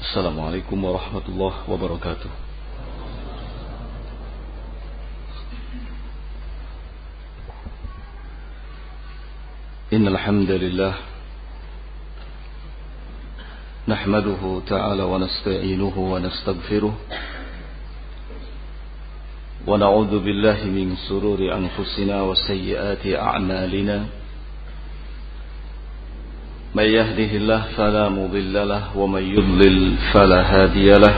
Assalamualaikum warahmatullahi wabarakatuh. Innal hamdalillah nahmaduhu ta'ala wa nasta'inuhu wa nastaghfiruh wa na'udzu billahi min sururi anfusina wa sayyiati a'malina. من يهده الله فلا مضل له ومن يضلل فلا هادي له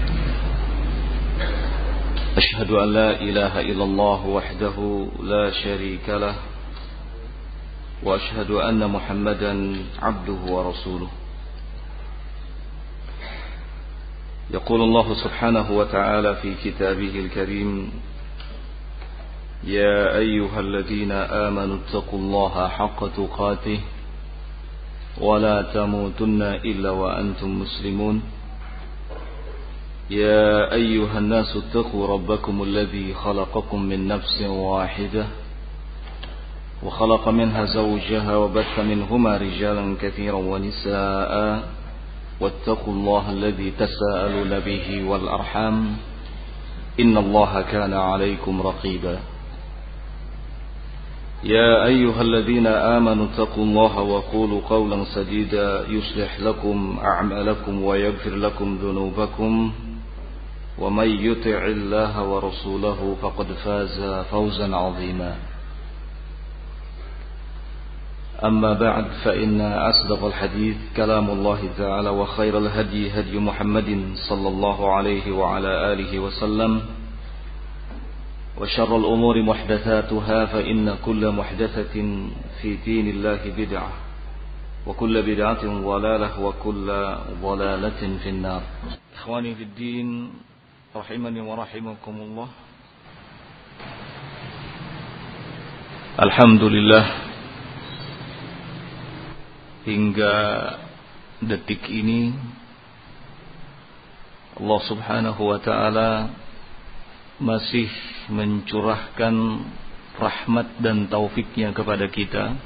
أشهد أن لا إله إلا الله وحده لا شريك له وأشهد أن محمدا عبده ورسوله. يقول الله سبحانه وتعالى في كتابه الكريم يا أيها الذين آمنوا اتقوا الله حق تقاته ولا تموتن إلا وأنتم مسلمون. يا أيها الناس اتقوا ربكم الذي خلقكم من نفس واحدة وخلق منها زوجها وبث منهما رجالا كثيرا ونساء واتقوا الله الذي تساءلون به والأرحام إن الله كان عليكم رقيبا. يا أيها الذين آمنوا اتقوا الله وقولوا قولا سديدا يصلح لكم أعمالكم ويغفر لكم ذنوبكم ومن يطع الله ورسوله فقد فاز فوزا عظيما. أما بعد فإن أصدق الحديث كلام الله تعالى وخير الهدي هدي محمد صلى الله عليه وعلى آله وسلم وشر الأمور محدثاتها فإن كل محدثة في دين الله بدعة وكل بدعة ضلالة وكل ضلالة في النار. إخواني في الدين رحمني ورحمكم الله. Alhamdulillah, hingga detik ini Allah subhanahu wa ta'ala masih mencurahkan rahmat dan taufiknya kepada kita,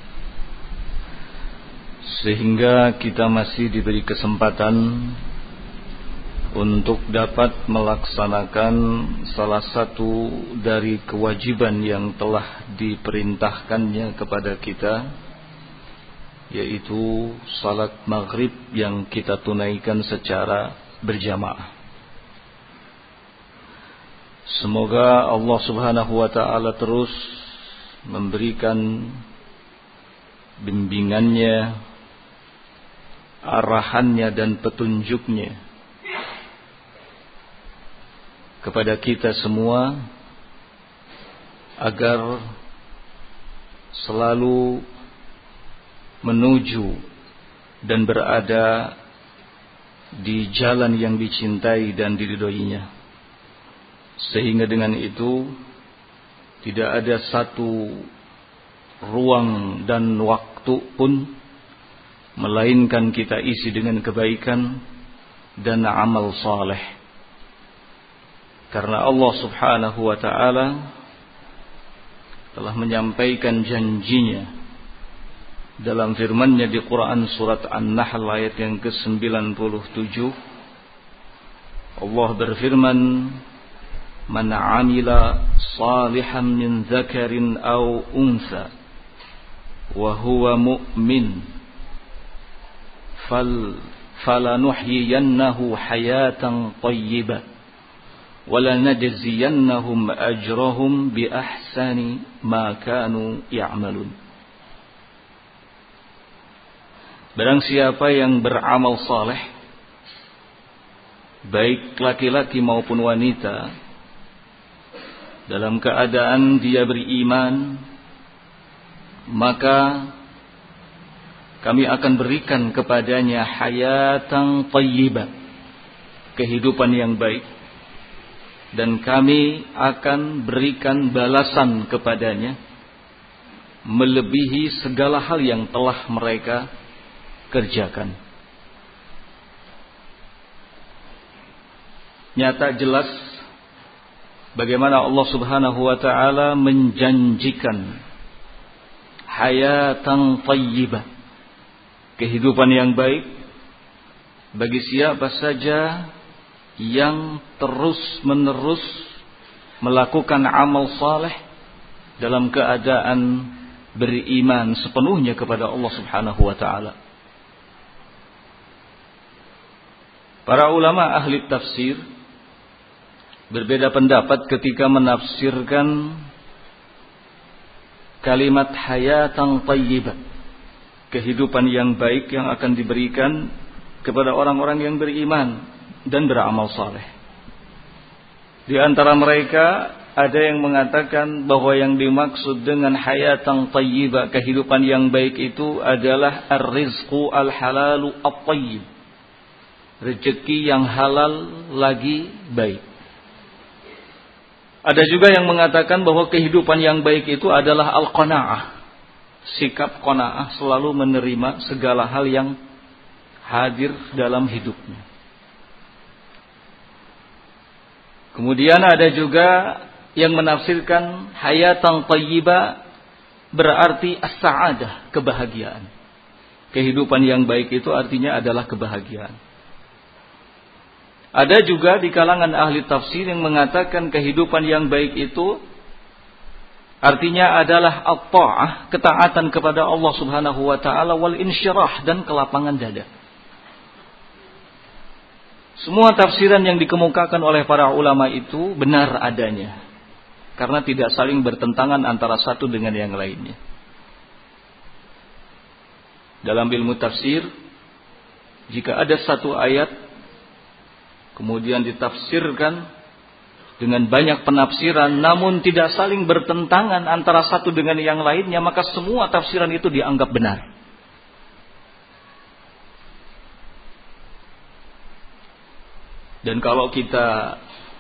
sehingga kita masih diberi kesempatan untuk dapat melaksanakan salah satu dari kewajiban yang telah diperintahkannya kepada kita, yaitu salat maghrib yang kita tunaikan secara berjamaah. Semoga Allah subhanahu wa ta'ala terus memberikan bimbingannya, arahannya dan petunjuknya kepada kita semua, agar selalu menuju dan berada di jalan yang dicintai dan diridhoinya, sehingga dengan itu tidak ada satu ruang dan waktu pun melainkan kita isi dengan kebaikan dan amal saleh. Karena Allah subhanahu wa ta'ala telah menyampaikan janjinya dalam firman-Nya di Quran surat An-Nahl ayat yang ke-97. Allah berfirman, Man amila salihan min dzakarin aw untha wa huwa mu'min falanuhyiyannahu hayatan thayyibah wa lanajziyannahum ajrahum bi ahsani ma kanu ya'malun. Barang siapa yang beramal saleh, baik laki-laki maupun wanita, dalam keadaan dia beriman, maka kami akan berikan kepadanya hayatan thayyibah, kehidupan yang baik, dan kami akan berikan balasan kepadanya melebihi segala hal yang telah mereka kerjakan. Nyata jelas bagaimana Allah subhanahu wa ta'ala menjanjikan hayatan thayyibah, kehidupan yang baik, bagi siapa saja yang terus-menerus melakukan amal saleh dalam keadaan beriman sepenuhnya kepada Allah Subhanahu wa taala. Para ulama ahli tafsir berbeda pendapat ketika menafsirkan kalimat hayatan thayyibah, kehidupan yang baik yang akan diberikan kepada orang-orang yang beriman dan beramal saleh. Di antara mereka ada yang mengatakan bahwa yang dimaksud dengan hayatan thayyibah, kehidupan yang baik itu adalah ar-rizqu al-halalu at-thayyib, rezeki yang halal lagi baik. Ada juga yang mengatakan bahwa kehidupan yang baik itu adalah al-qanaah, sikap qanaah, selalu menerima segala hal yang hadir dalam hidupnya. Kemudian ada juga yang menafsirkan hayatan thayyibah berarti as-sa'adah, kebahagiaan. Kehidupan yang baik itu artinya adalah kebahagiaan. Ada juga di kalangan ahli tafsir yang mengatakan kehidupan yang baik itu artinya adalah at-ta'ah, ketaatan kepada Allah Subhanahu wa taala, wal insyirah, dan kelapangan dada. Semua tafsiran yang dikemukakan oleh para ulama itu benar adanya, karena tidak saling bertentangan antara satu dengan yang lainnya. Dalam ilmu tafsir, jika ada satu ayat kemudian ditafsirkan dengan banyak penafsiran namun tidak saling bertentangan antara satu dengan yang lainnya, maka semua tafsiran itu dianggap benar. Dan kalau kita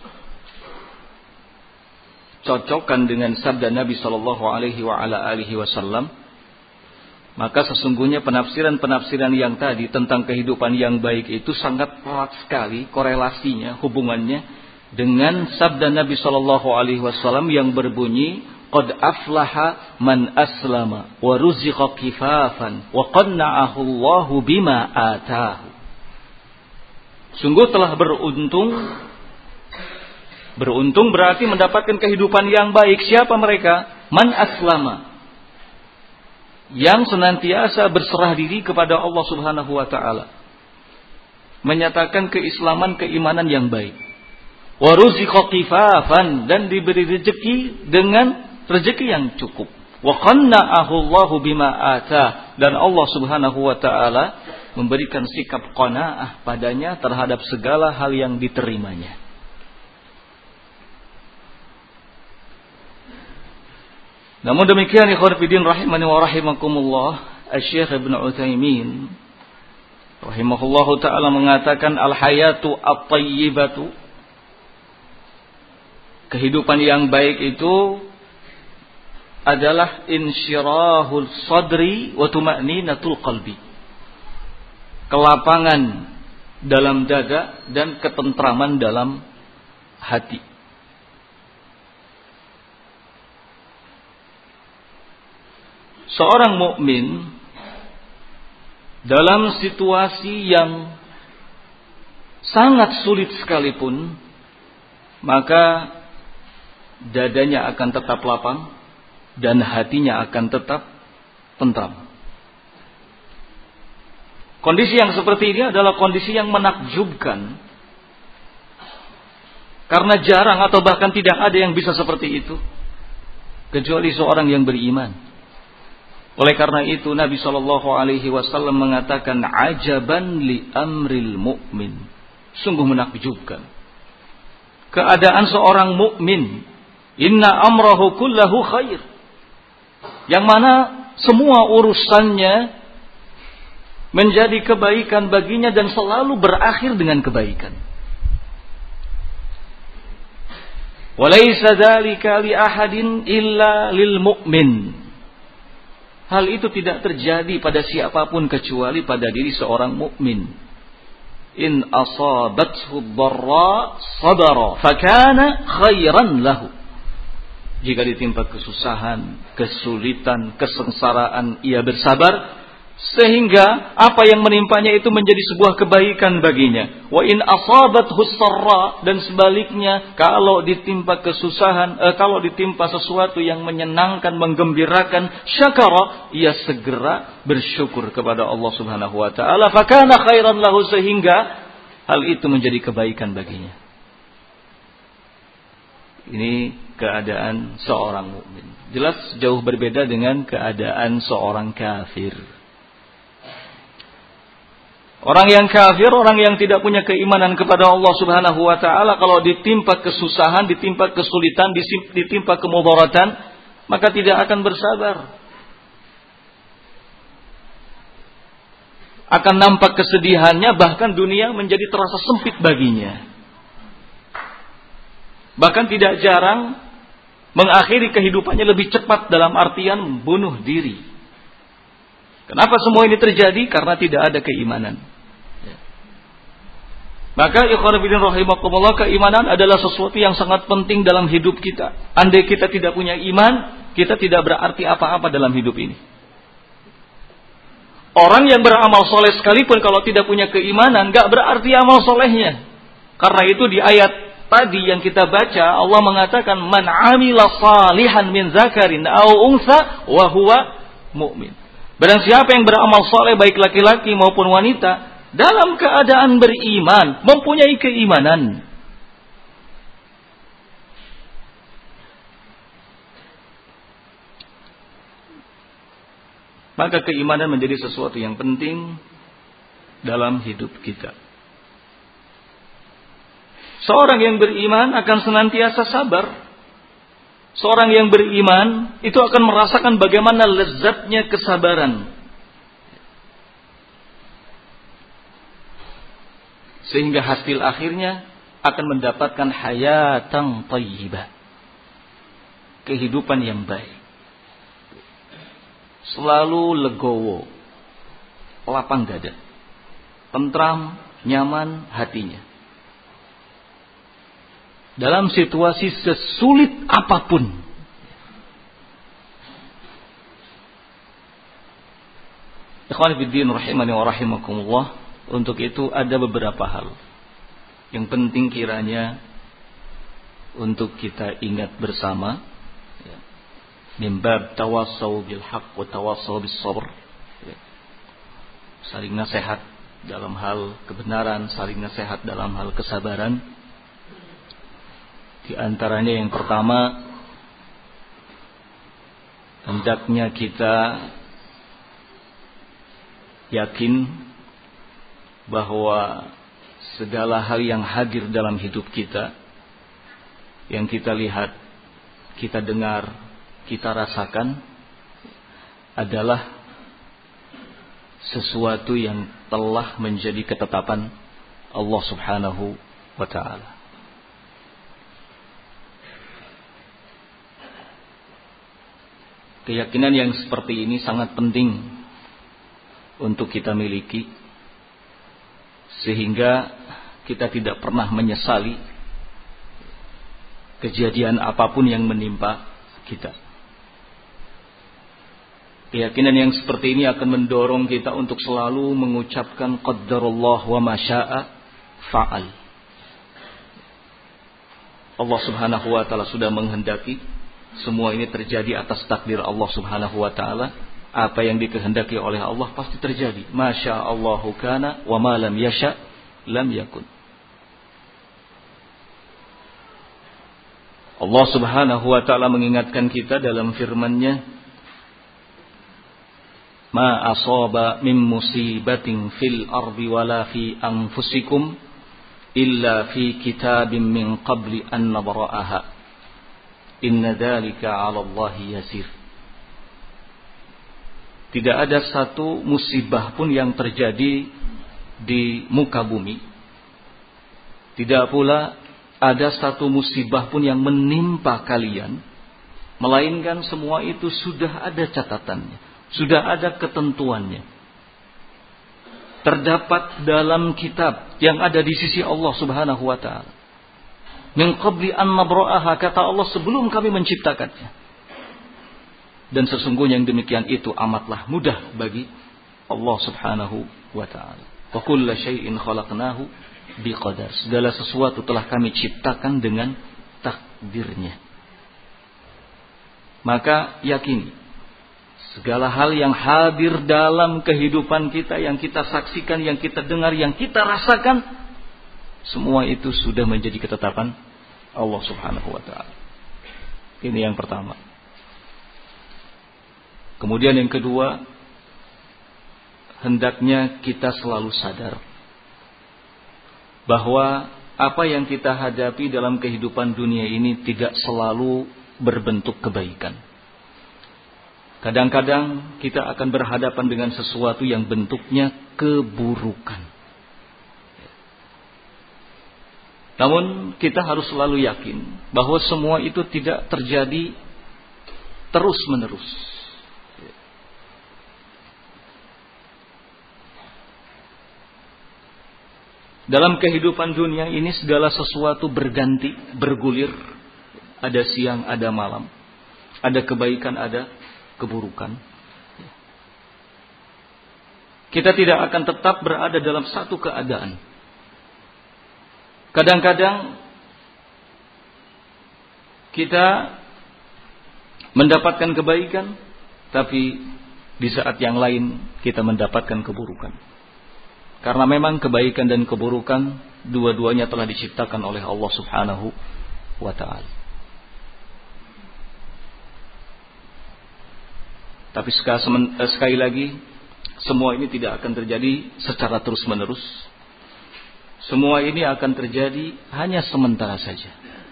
cocokkan dengan sabda Nabi sallallahu alaihi wasallam, maka sesungguhnya penafsiran-penafsiran yang tadi tentang kehidupan yang baik itu sangat erat sekali korelasinya, hubungannya dengan sabda Nabi sallallahu alaihi wasallam yang berbunyi, qad aflaha man aslama wa ruziqa kifafan wa qanna'ahu Allahu bima ataahu. Sungguh telah beruntung. Beruntung berarti mendapatkan kehidupan yang baik. Siapa mereka? Man aslama, yang senantiasa berserah diri kepada Allah Subhanahu wa taala, menyatakan keislaman, keimanan yang baik. Wa ruziqa kifafan, dan diberi rezeki dengan rezeki yang cukup. Wa qanna'ahu Allahu bima atah, dan Allah Subhanahu wa taala memberikan sikap qanaah padanya terhadap segala hal yang diterimanya. Namun demikian, ikhwan fillah rahimani wa rahimakumullah, Asy-Syaikh Ibnu Utsaimin rahimahullahu taala mengatakan al-hayatu at-thayyibatu, kehidupan yang baik itu adalah insyirahul sadri wa tuma'ninatul qalbi, kelapangan dalam dada dan ketentraman dalam hati. Seorang mukmin dalam situasi yang sangat sulit sekalipun, maka dadanya akan tetap lapang dan hatinya akan tetap tentram. Kondisi yang seperti ini adalah kondisi yang menakjubkan, karena jarang atau bahkan tidak ada yang bisa seperti itu kecuali seorang yang beriman. Oleh karena itu Nabi SAW mengatakan, ajaban li amril mu'min, sungguh menakjubkan keadaan seorang mukmin. Inna amrahu kullahu khair, yang mana semua urusannya menjadi kebaikan baginya dan selalu berakhir dengan kebaikan. Walaysa dzalika li ahadin illa lil mu'min. Hal itu tidak terjadi pada siapapun kecuali pada diri seorang mukmin. In asabathu dharra sabara fakana khairan lahu. Jika ditimpa kesusahan, kesulitan, kesengsaraan, ia bersabar, sehingga apa yang menimpanya itu menjadi sebuah kebaikan baginya. Wa in asabathu sarra, dan sebaliknya kalau ditimpa kesusahan, kalau ditimpa sesuatu yang menyenangkan, menggembirakan, syakara, ia segera bersyukur kepada Allah Subhanahu wa taala, fakana khairan lahu, sehingga hal itu menjadi kebaikan baginya. Ini keadaan seorang mukmin. Jelas jauh berbeda dengan keadaan seorang kafir. Orang yang kafir, orang yang tidak punya keimanan kepada Allah Subhanahu wa taala, kalau ditimpa kesusahan, ditimpa kesulitan, ditimpa kemudaratan, maka tidak akan bersabar. Akan nampak kesedihannya, bahkan dunia menjadi terasa sempit baginya. Bahkan tidak jarang mengakhiri kehidupannya lebih cepat, dalam artian bunuh diri. Kenapa semua ini terjadi? Karena tidak ada keimanan. Maka ikhwan fillah rahimakumullah, keimanan adalah sesuatu yang sangat penting dalam hidup kita. Andai kita tidak punya iman, kita tidak berarti apa-apa dalam hidup ini. Orang yang beramal soleh sekalipun kalau tidak punya keimanan, gak berarti amal solehnya. Karena itu di ayat tadi yang kita baca, Allah mengatakan, man amila salihan min zakarin aw untha wa huwa mu'min. Barang siapa yang beramal soleh, baik laki-laki maupun wanita, dalam keadaan beriman, mempunyai keimanan, maka keimanan menjadi sesuatu yang penting dalam hidup kita. Seorang yang beriman akan senantiasa sabar. Seorang yang beriman itu akan merasakan bagaimana lezatnya kesabaran. Sehingga hasil akhirnya akan mendapatkan hayatan thayyibah, kehidupan yang baik, selalu legowo, lapang dada, tentram, nyaman hatinya. Dalam situasi sesulit apapun. Ikhwan fillah rahimani wa rahimakumullah. Untuk itu ada beberapa hal yang penting kiranya untuk kita ingat bersama. Min bab tawassau bil haqq wa tawassau bis sabr. Saling nasihat dalam hal kebenaran, saling nasihat dalam hal kesabaran. Di antaranya yang pertama, hendaknya kita yakin bahwa segala hal yang hadir dalam hidup kita, yang kita lihat, kita dengar, kita rasakan, adalah sesuatu yang telah menjadi ketetapan Allah Subhanahu wa ta'ala. Keyakinan yang seperti ini sangat penting untuk kita miliki, sehingga kita tidak pernah menyesali kejadian apapun yang menimpa kita. Keyakinan yang seperti ini akan mendorong kita untuk selalu mengucapkan qaddarullah wa ma syaa fa'al. Allah Subhanahu wa taala sudah menghendaki semua ini terjadi atas takdir Allah Subhanahu wa taala. Apa yang dikehendaki oleh Allah pasti terjadi. Masya Allahu kana wa ma lam yasha lam yakun. Allah Subhanahu wa taala mengingatkan kita dalam firman-Nya, ma asaba min musibatin fil ardi wala fi anfusikum illa fi kitabim min qabli an nabra'aha inna dzalika 'ala Allahi yasir. Tidak ada satu musibah pun yang terjadi di muka bumi. Tidak pula ada satu musibah pun yang menimpa kalian, melainkan semua itu sudah ada catatannya, sudah ada ketentuannya. Terdapat dalam kitab yang ada di sisi Allah Subhanahu wa taala. Min qabli an nabra'aha, kata Allah, sebelum kami menciptakannya. Dan sesungguhnya yang demikian itu amatlah mudah bagi Allah Subhanahu wa ta'ala. Wa kulla syai'in khalaqnahu biqadar. Segala sesuatu telah kami ciptakan dengan takdirnya. Maka yakini, segala hal yang hadir dalam kehidupan kita, yang kita saksikan, yang kita dengar, yang kita rasakan, semua itu sudah menjadi ketetapan Allah Subhanahu wa ta'ala. Ini yang pertama. Kemudian yang kedua, hendaknya kita selalu sadar bahwa apa yang kita hadapi dalam kehidupan dunia ini tidak selalu berbentuk kebaikan. Kadang-kadang kita akan berhadapan dengan sesuatu yang bentuknya keburukan. Namun kita harus selalu yakin bahwa semua itu tidak terjadi terus-menerus. Dalam kehidupan dunia ini segala sesuatu berganti, bergulir. Ada siang, ada malam. Ada kebaikan, ada keburukan. Kita tidak akan tetap berada dalam satu keadaan. Kadang-kadang kita mendapatkan kebaikan, tapi di saat yang lain kita mendapatkan keburukan. Karena memang kebaikan dan keburukan dua-duanya telah diciptakan oleh Allah Subhanahu wa ta'ala. Tapi sekali lagi, semua ini tidak akan terjadi secara terus-menerus. Semua ini akan terjadi hanya sementara saja.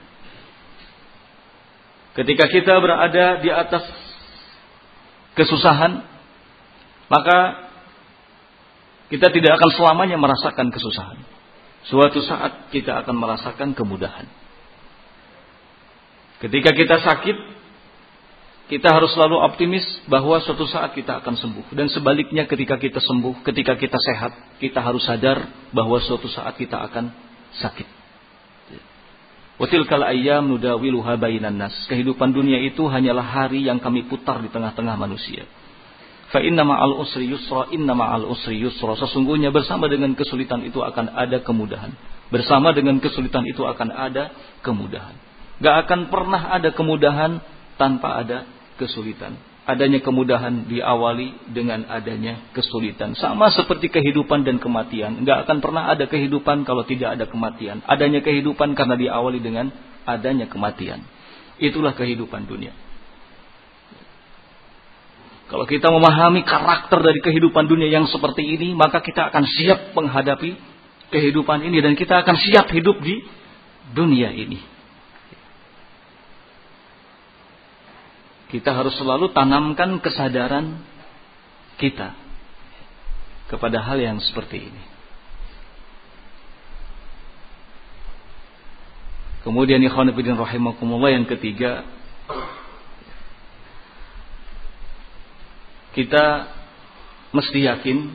Ketika kita berada di atas kesusahan, maka kita tidak akan selamanya merasakan kesusahan. Suatu saat kita akan merasakan kemudahan. Ketika kita sakit, kita harus selalu optimis bahwa suatu saat kita akan sembuh. Dan sebaliknya ketika kita sembuh, ketika kita sehat, kita harus sadar bahwa suatu saat kita akan sakit. Wa tilkal ayyam nudawiluha bainan nas. Kehidupan dunia itu hanyalah hari yang kami putar di tengah-tengah manusia. Fa inna ma'al usri yusra, inna ma'al usri yusra. Sesungguhnya bersama dengan kesulitan itu akan ada kemudahan. Bersama dengan kesulitan itu akan ada kemudahan. Gak akan pernah ada kemudahan tanpa ada kesulitan. Adanya kemudahan diawali dengan adanya kesulitan. Sama seperti kehidupan dan kematian. Gak akan pernah ada kehidupan kalau tidak ada kematian. Adanya kehidupan karena diawali dengan adanya kematian. Itulah kehidupan dunia. Kalau kita memahami karakter dari kehidupan dunia yang seperti ini, maka kita akan siap menghadapi kehidupan ini dan kita akan siap hidup di dunia ini. Kita harus selalu tanamkan kesadaran kita kepada hal yang seperti ini. Kemudian ikhwan fillah rahimakumullah, yang ketiga, kita mesti yakin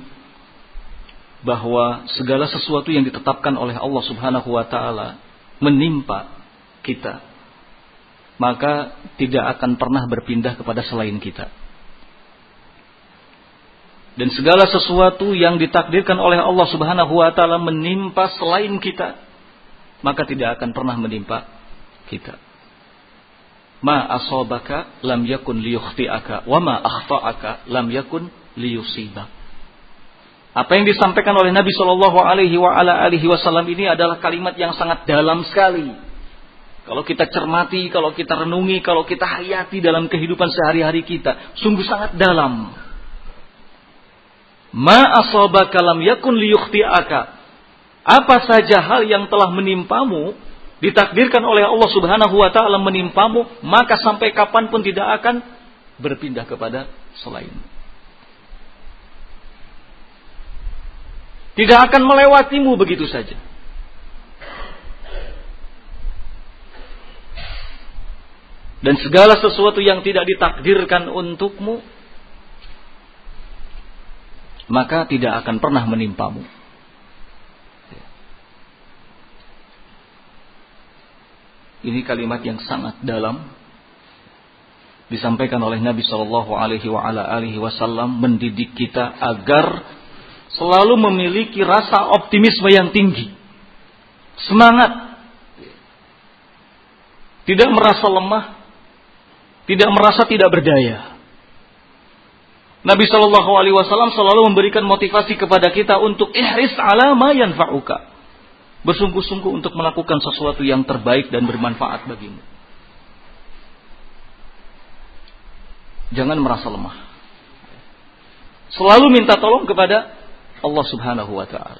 bahwa segala sesuatu yang ditetapkan oleh Allah Subhanahu wa ta'ala menimpa kita, maka tidak akan pernah berpindah kepada selain kita. Dan segala sesuatu yang ditakdirkan oleh Allah Subhanahu wa ta'ala menimpa selain kita, maka tidak akan pernah menimpa kita. Ma asabaka lam yakun liyukhti'aka wa ma akhta'aka lam yakun liyusibak. Apa yang disampaikan oleh Nabi sallallahu alaihi wasallam ini adalah kalimat yang sangat dalam sekali. Kalau kita cermati, kalau kita renungi, kalau kita hayati dalam kehidupan sehari-hari kita, sungguh sangat dalam. Ma asabaka lam yakun liyukhti'aka. Apa saja hal yang telah menimpamu, ditakdirkan oleh Allah Subhanahu wa ta'ala menimpamu, maka sampai kapanpun tidak akan berpindah kepada selain. Tidak akan melewatimu begitu saja. Dan segala sesuatu yang tidak ditakdirkan untukmu, maka tidak akan pernah menimpamu. Ini kalimat yang sangat dalam. disampaikan oleh Nabi Shallallahu Alaihi Wasallam mendidik kita agar selalu memiliki rasa optimisme yang tinggi, semangat, tidak merasa lemah, tidak merasa tidak berdaya. Nabi Shallallahu Alaihi Wasallam selalu memberikan motivasi kepada kita untuk ihris ala ma yanfa'uka, bersungguh-sungguh untuk melakukan sesuatu yang terbaik dan bermanfaat bagimu. Jangan merasa lemah. Selalu minta tolong kepada Allah Subhanahu wa taala.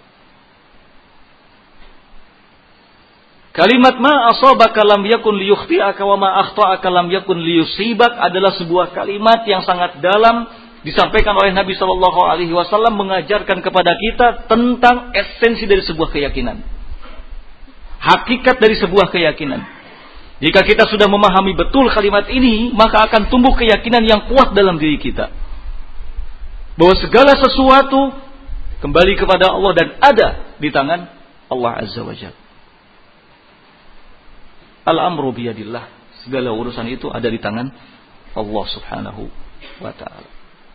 Kalimat ma asabaka lam yakun liyukhti'aka wa ma akhta'aka lam yakun liyusibak adalah sebuah kalimat yang sangat dalam, disampaikan oleh Nabi Shallallahu Alaihi Wasallam, mengajarkan kepada kita tentang esensi dari sebuah keyakinan, hakikat dari sebuah keyakinan. Jika kita sudah memahami betul kalimat ini, maka akan tumbuh keyakinan yang kuat dalam diri kita bahwa segala sesuatu kembali kepada Allah dan ada di tangan Allah Azza wa Jalla. Al-amru biyadillah, segala urusan itu ada di tangan Allah Subhanahu wa taala.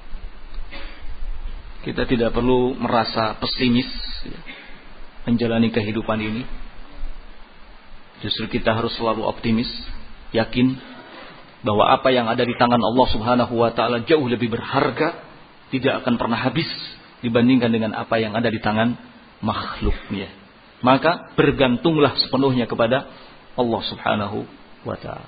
Kita tidak perlu merasa pesimis menjalani kehidupan ini. Justru kita harus selalu optimis, yakin bahwa apa yang ada di tangan Allah Subhanahu wa taala jauh lebih berharga, tidak akan pernah habis dibandingkan dengan apa yang ada di tangan makhluknya. Maka bergantunglah sepenuhnya kepada Allah Subhanahu wa taala.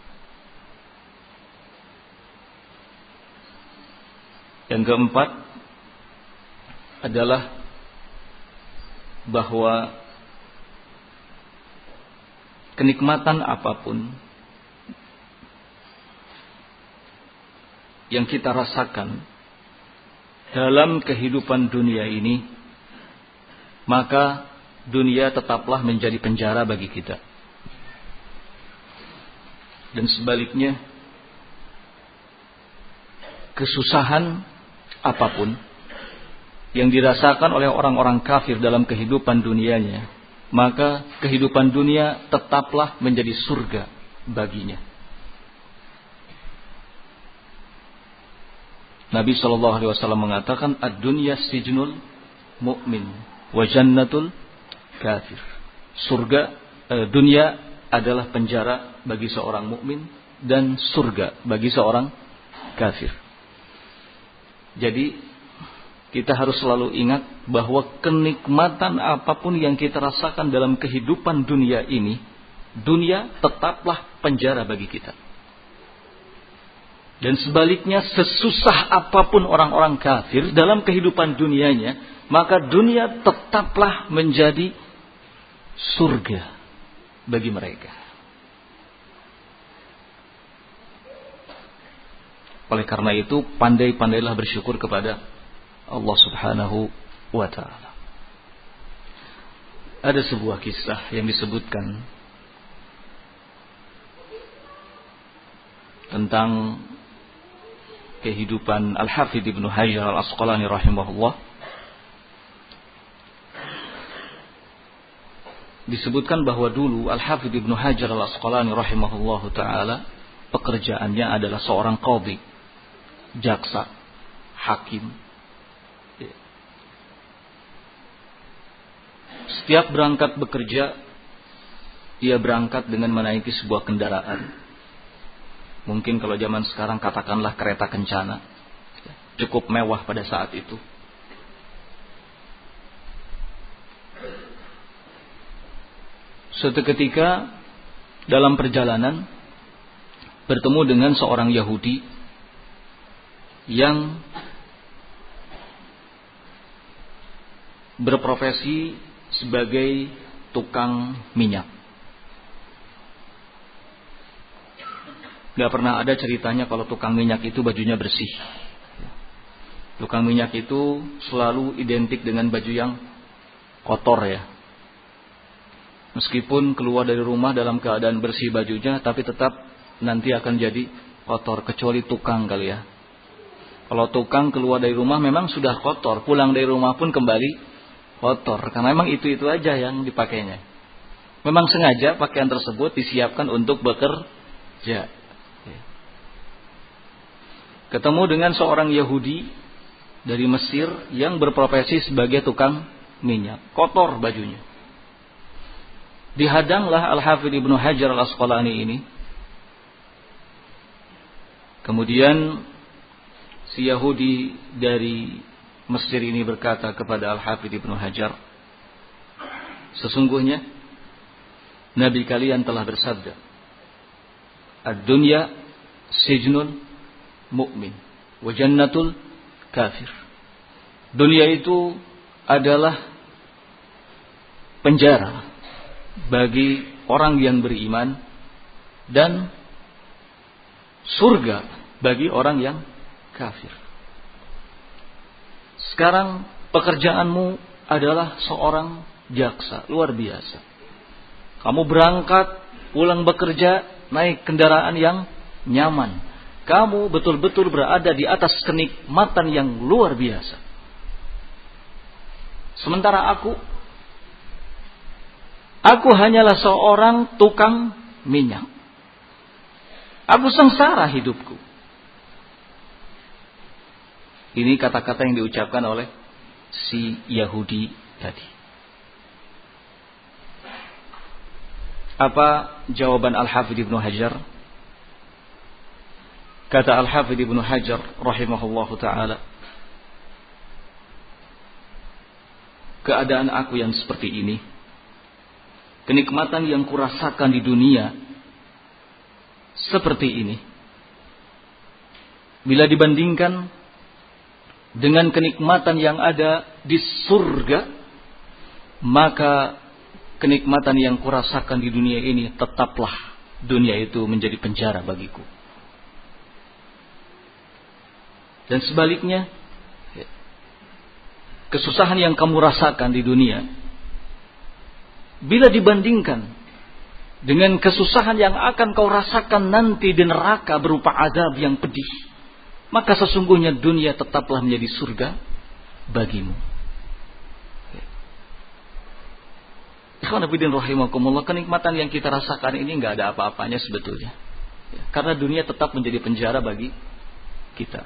Yang keempat adalah bahwa kenikmatan apapun yang kita rasakan dalam kehidupan dunia ini, maka dunia tetaplah menjadi penjara bagi kita. Dan sebaliknya, kesusahan apapun yang dirasakan oleh orang-orang kafir dalam kehidupan dunianya, maka kehidupan dunia tetaplah menjadi surga baginya. Nabi Shallallahu Alaihi Wasallam mengatakan, ad-dunya sijnul mu'min wa jannatul kafir. Dunia adalah penjara bagi seorang mukmin dan surga bagi seorang kafir. Jadi kita harus selalu ingat bahwa kenikmatan apapun yang kita rasakan dalam kehidupan dunia ini, dunia tetaplah penjara bagi kita. Dan sebaliknya, sesusah apapun orang-orang kafir dalam kehidupan dunianya, maka dunia tetaplah menjadi surga bagi mereka. Oleh karena itu, pandai-pandailah bersyukur kepada Allah Subhanahu wa ta'ala. Ada sebuah kisah yang disebutkan tentang kehidupan Al-Hafidh Ibnu Hajar Al-Asqalani rahimahullah. Disebutkan bahwa dulu Al-Hafidh Ibnu Hajar Al-Asqalani rahimahullah ta'ala pekerjaannya adalah seorang qadhi, jaksa, hakim. Setiap berangkat bekerja, ia berangkat dengan menaiki sebuah kendaraan. Mungkin kalau zaman sekarang katakanlah kereta kencana, cukup mewah pada saat itu. Suatu ketika dalam perjalanan bertemu dengan seorang Yahudi yang berprofesi sebagai tukang minyak. Gak pernah ada ceritanya kalau tukang minyak itu bajunya bersih. Tukang minyak itu selalu identik dengan baju yang kotor ya. Meskipun keluar dari rumah dalam keadaan bersih bajunya, tapi tetap nanti akan jadi kotor, kecuali tukang kali ya. Kalau tukang keluar dari rumah memang sudah kotor, pulang dari rumah pun kembali kotor, karena memang itu aja yang dipakainya. Memang sengaja pakaian tersebut disiapkan untuk bekerja. ketemu dengan seorang Yahudi dari Mesir yang berprofesi sebagai tukang minyak. Kotor bajunya. Dihadanglah Al-Hafidz Ibnu Hajar Al-Asqalani ini. Kemudian si Yahudi dari Mesir ini berkata kepada Al-Hafidz Ibnu Hajar, sesungguhnya Nabi kalian telah bersabda, ad-dunya sijnun mu'min wa jannatul kafir. Dunia itu adalah penjara bagi orang yang beriman dan surga bagi orang yang kafir. Sekarang pekerjaanmu adalah seorang jaksa, luar biasa. Kamu berangkat, pulang bekerja, naik kendaraan yang nyaman. Kamu betul-betul berada di atas kenikmatan yang luar biasa. Sementara aku hanyalah seorang tukang minyak. Aku sengsara hidupku. Ini kata-kata yang diucapkan oleh si Yahudi tadi. Apa jawaban Al-Hafidz Ibnu Hajar? Kata Al-Hafidz Ibnu Hajar rahimahullahu ta'ala, keadaan aku yang seperti ini, kenikmatan yang kurasakan di dunia seperti ini, bila dibandingkan dengan kenikmatan yang ada di surga, maka kenikmatan yang kurasakan di dunia ini tetaplah dunia itu menjadi penjara bagiku. Dan sebaliknya, kesusahan yang kamu rasakan di dunia, bila dibandingkan dengan kesusahan yang akan kau rasakan nanti di neraka berupa azab yang pedih, maka sesungguhnya dunia tetaplah menjadi surga bagimu. Ikhwan fillah rahimakumullah, kenikmatan yang kita rasakan ini enggak ada apa-apanya sebetulnya. Karena dunia tetap menjadi penjara bagi kita.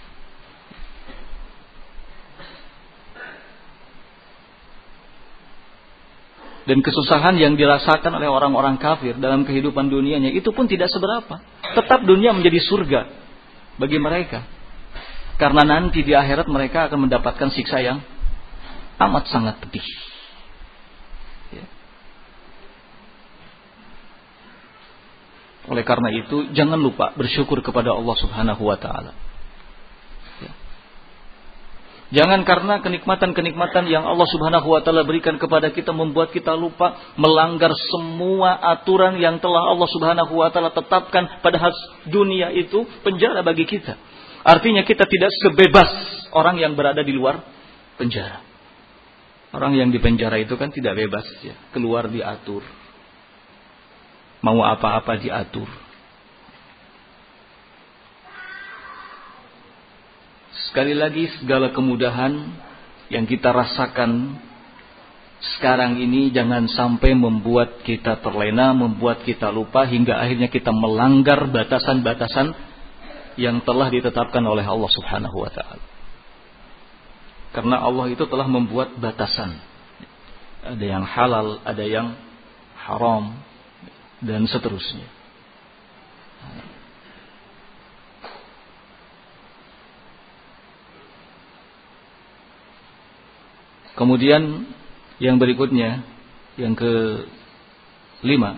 Dan kesusahan yang dirasakan oleh orang-orang kafir dalam kehidupan dunianya itu pun tidak seberapa. Tetap dunia menjadi surga bagi mereka. Karena nanti di akhirat mereka akan mendapatkan siksa yang amat sangat pedih. Ya. Oleh karena itu, jangan lupa bersyukur kepada Allah Subhanahu wa ta'ala. Jangan karena kenikmatan-kenikmatan yang Allah Subhanahu wa ta'ala berikan kepada kita membuat kita lupa melanggar semua aturan yang telah Allah Subhanahu wa ta'ala tetapkan, padahal dunia itu penjara bagi kita. Artinya kita tidak sebebas orang yang berada di luar penjara. Orang yang di penjara itu kan tidak bebas ya, keluar diatur. Mau apa-apa diatur. Sekali lagi, segala kemudahan yang kita rasakan sekarang ini jangan sampai membuat kita terlena, membuat kita lupa hingga akhirnya kita melanggar batasan-batasan yang telah ditetapkan oleh Allah Subhanahu wa ta'ala. Karena Allah itu telah membuat batasan. Ada yang halal, ada yang haram, dan seterusnya. Kemudian yang berikutnya, yang kelima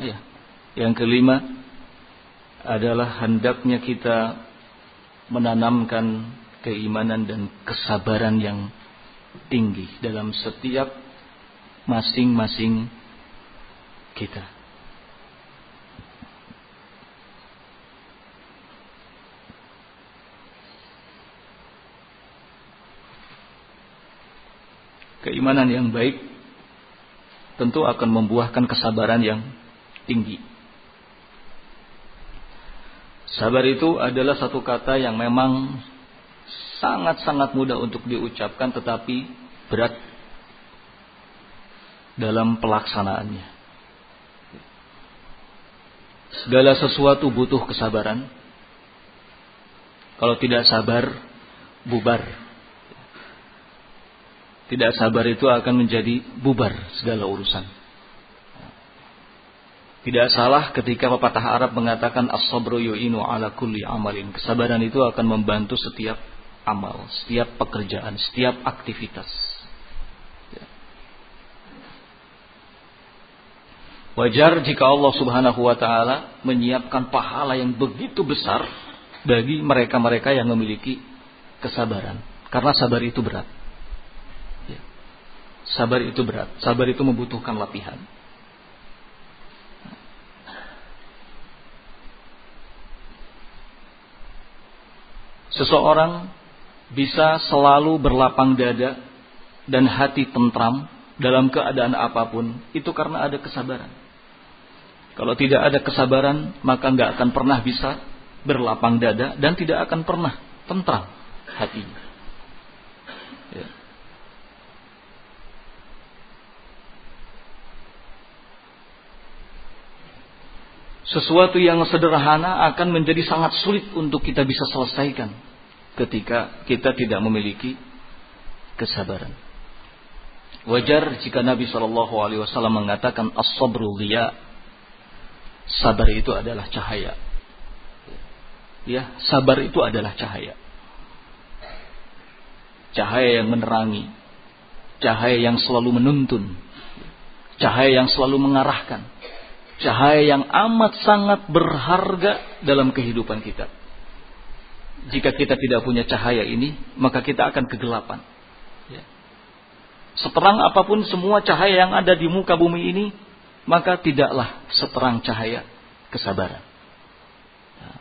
adalah hendaknya kita menanamkan keimanan dan kesabaran yang tinggi dalam setiap masing-masing kita. Keimanan yang baik tentu akan membuahkan kesabaran yang tinggi. Sabar itu adalah satu kata yang memang sangat-sangat mudah untuk diucapkan tetapi berat dalam pelaksanaannya. Segala sesuatu butuh kesabaran. Kalau tidak sabar, bubar. Tidak sabar itu akan menjadi bubar segala urusan. Tidak salah ketika pepatah Arab mengatakan as-sabru yu'inu ala kulli amalin. Kesabaran itu akan membantu setiap amal, setiap pekerjaan, setiap aktivitas. Wajar jika Allah Subhanahu wa taala menyiapkan pahala yang begitu besar bagi mereka-mereka yang memiliki kesabaran. Karena sabar itu berat. Sabar itu berat. Sabar itu membutuhkan latihan. Seseorang bisa selalu berlapang dada dan hati tentram dalam keadaan apapun, itu karena ada kesabaran. Kalau tidak ada kesabaran, maka nggak akan pernah bisa berlapang dada dan tidak akan pernah tentram hatinya. Ya. Sesuatu yang sederhana akan menjadi sangat sulit untuk kita bisa selesaikan ketika kita tidak memiliki kesabaran. Wajar jika Nabi SAW mengatakan as-sabru dhiya. Sabar itu adalah cahaya. Ya, sabar itu adalah cahaya. Cahaya yang menerangi, cahaya yang selalu menuntun, cahaya yang selalu mengarahkan. Cahaya yang amat sangat berharga dalam kehidupan kita. Jika kita tidak punya cahaya ini, maka kita akan kegelapan. Ya. Seterang apapun semua cahaya yang ada di muka bumi ini, maka tidaklah seterang cahaya kesabaran. Ya.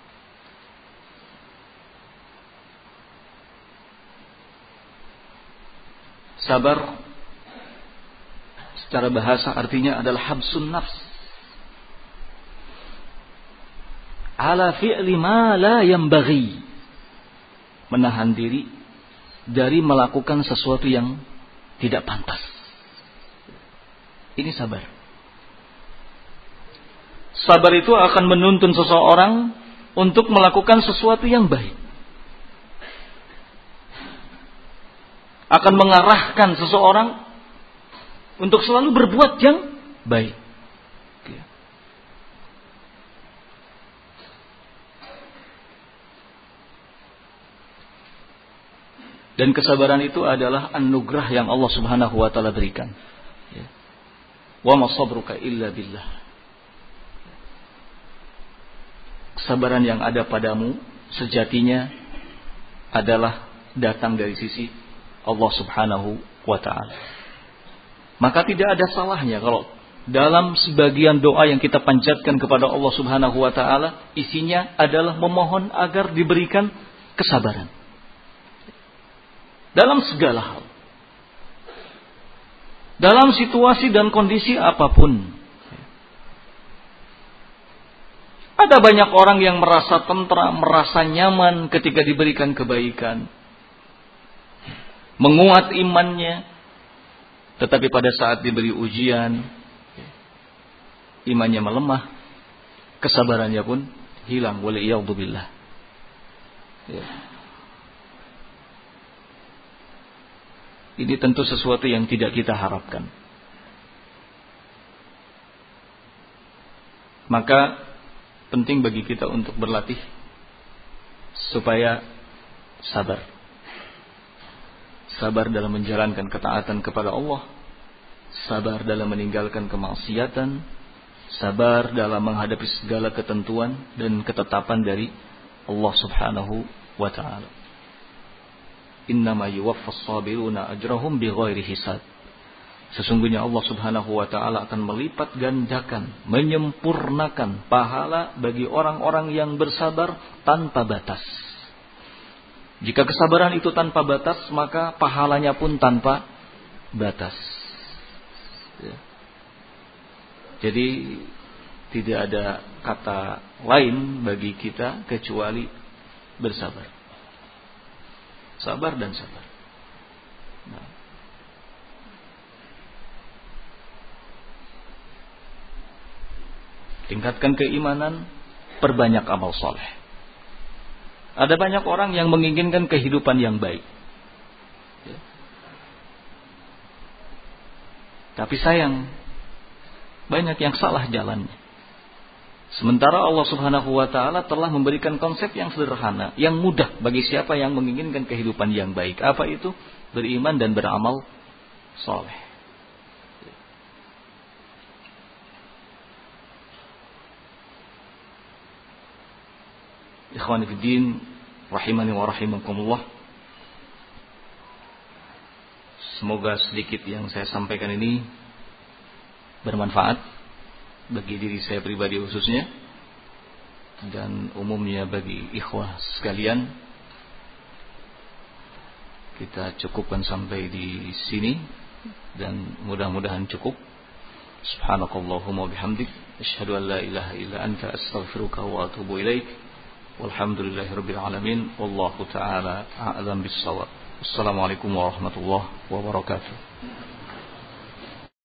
Sabar secara bahasa artinya adalah habsun nafs. Ala fi'li ma la yanbaghi. Menahan diri dari melakukan sesuatu yang tidak pantas. Ini sabar. Sabar itu akan menuntun seseorang untuk melakukan sesuatu yang baik. Akan mengarahkan seseorang untuk selalu berbuat yang baik. Dan kesabaran itu adalah anugerah yang Allah Subhanahu wa taala berikan. Wa ma sabruka illa billah. Kesabaran yang ada padamu sejatinya adalah datang dari sisi Allah Subhanahu wa taala. Maka tidak ada salahnya kalau dalam sebagian doa yang kita panjatkan kepada Allah Subhanahu wa taala isinya adalah memohon agar diberikan kesabaran. Dalam segala hal. Dalam situasi dan kondisi apapun. Ada banyak orang yang merasa tentram, merasa nyaman ketika diberikan kebaikan. Menguat imannya. Tetapi pada saat diberi ujian, imannya melemah. Kesabarannya pun hilang. Waliyadzubillah. Ya. Ini tentu sesuatu yang tidak kita harapkan. Maka penting bagi kita untuk berlatih supaya sabar. Sabar dalam menjalankan ketaatan kepada Allah, sabar dalam meninggalkan kemaksiatan, sabar dalam menghadapi segala ketentuan dan ketetapan dari Allah Subhanahu wa taala. Innama yuwaffas sabiruna ajrahum bighairi hisab. Sesungguhnya Allah Subhanahu wa taala akan melipat gandakan, menyempurnakan pahala bagi orang-orang yang bersabar tanpa batas. Jika kesabaran itu tanpa batas, maka pahalanya pun tanpa batas. Ya. Jadi tidak ada kata lain bagi kita kecuali bersabar. Sabar dan sabar. Nah. Tingkatkan keimanan, perbanyak amal soleh. Ada banyak orang yang menginginkan kehidupan yang baik. Ya. Tapi sayang, banyak yang salah jalannya. Sementara Allah Subhanahu wa taala telah memberikan konsep yang sederhana, yang mudah bagi siapa yang menginginkan kehidupan yang baik. Apa itu? Beriman dan beramal saleh. Ikhwani fi din, rahimani wa rahimakumullah. Semoga sedikit yang saya sampaikan ini bermanfaat bagi diri saya pribadi khususnya dan umumnya bagi ikhwah sekalian. Kita cukupkan sampai di sini dan mudah-mudahan cukup. Subhanakallahumma bihamdik, asyhadu an la ilaha illa anta, astaghfiruka wa atubu ilaik. Walhamdulillahirabbil alamin, wallahu taala a'lam bis-shawab. Assalamualaikum warahmatullahi wabarakatuh.